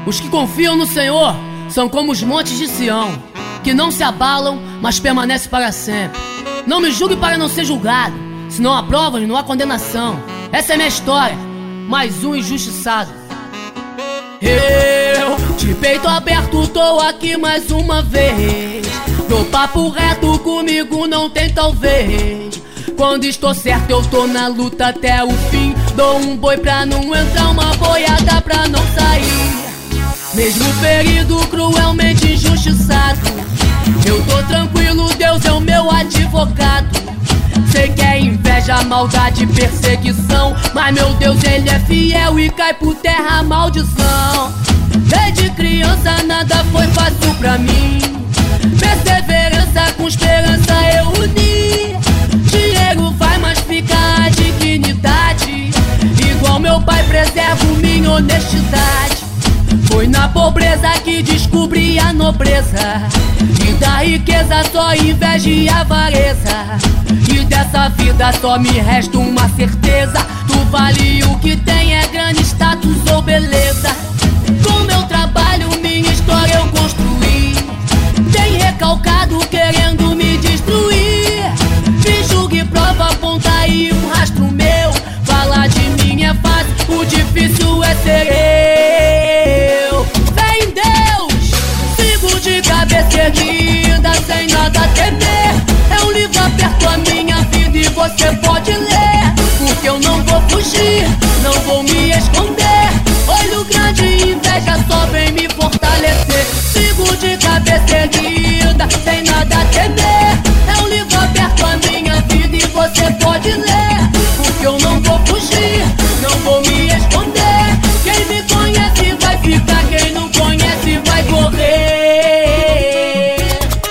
Os que confiam no Senhor são como os montes de Sião, que não se abalam, mas permanecem para sempre. Não me julgue para não ser julgado, se não há provas, não há condenação. Essa é minha história, mais um injustiçado. Eu, de peito aberto, tô aqui mais uma vez. No papo reto comigo não tem talvez. Quando estou certo eu tô na luta até o fim. Dou um boi pra não entrar, uma boiada pra não sair. Mesmo ferido, cruelmente injustiçado, eu tô tranquilo, Deus é o meu advogado. Sei que é inveja, maldade, perseguição, mas meu Deus, Ele é fiel e cai por terra a maldição. Desde criança nada foi fácil pra mim. Perseverança com esperança eu uni. Dinheiro vai, mas fica a dignidade. Igual meu pai, preservo minha honestidade. Foi na pobreza que descobri a nobreza, e da riqueza só inveja e avareza. E dessa vida só me resta uma certeza: tu vale o que tem, é grande status ou beleza. Com meu trabalho, minha história eu construí. Tem recalcado querendo me destruir. Me julgue, prova, aponta aí um rastro meu. Falar de mim é fácil, o difícil é ser eu. Fé em Deus, sigo de cabeça erguida, sem nada a temer. É um livro aberto a minha vida e você pode ler. Porque eu não vou fugir, não vou me esconder. Olho grande e inveja só vem me fortalecer. Sigo de cabeça erguida, sem nada a temer. É um livro aberto a minha vida e você pode ler. Porque eu não vou fugir, não vou me esconder. Quem me conhece vai ficar, quem não conhece vai correr.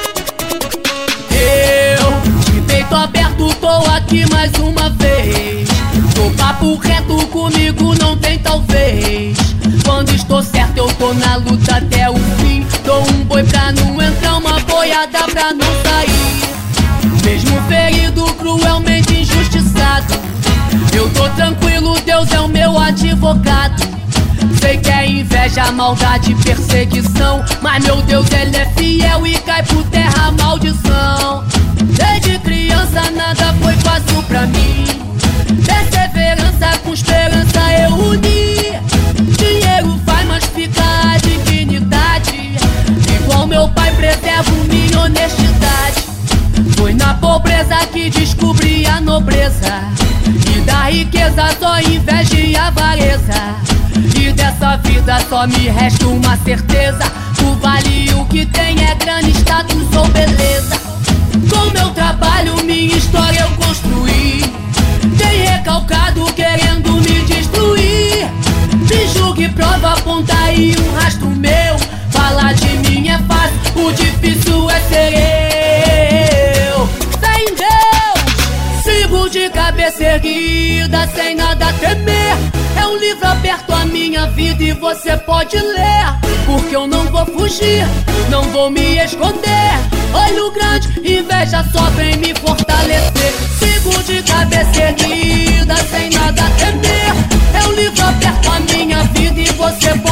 Eu, de peito aberto, tô aqui mais uma vez. No papo reto comigo não tem talvez. Quando estou certo eu tô na luta até o fim. Dou um boi pra não entrar, uma boiada pra não sair. Mesmo ferido, cruelmente injustiçado, eu tô tranquilo, Deus é o meu advogado. Sei que é inveja, maldade, perseguição, mas meu Deus, Ele é fiel e cai por terra a maldição. Desde criança nada foi fácil pra mim. Perseverança com esperança eu uni. Dinheiro faz, mas fica a dignidade. Igual meu pai, preservo minha honestidade. Foi na pobreza que descobri a nobreza, e da riqueza só inveja e avareza. E dessa vida só me resta uma certeza: tu vale o que tem, é grande status ou beleza. Com meu trabalho, minha história eu construí. Tem recalcado querendo me destruir. Me julgue, prova, aponta aí um rastro meu. Falar de mim é fácil, o difícil é ser eu. Fé em Deus, sigo de cabeça erguida, sem nada a temer. É um livro aberto a minha vida e você pode ler. Porque eu não vou fugir, não vou me esconder. Olho grande, inveja só vem me fortalecer. Sigo de cabeça erguida, sem nada a temer. É um livro aberto a minha vida e você pode ler.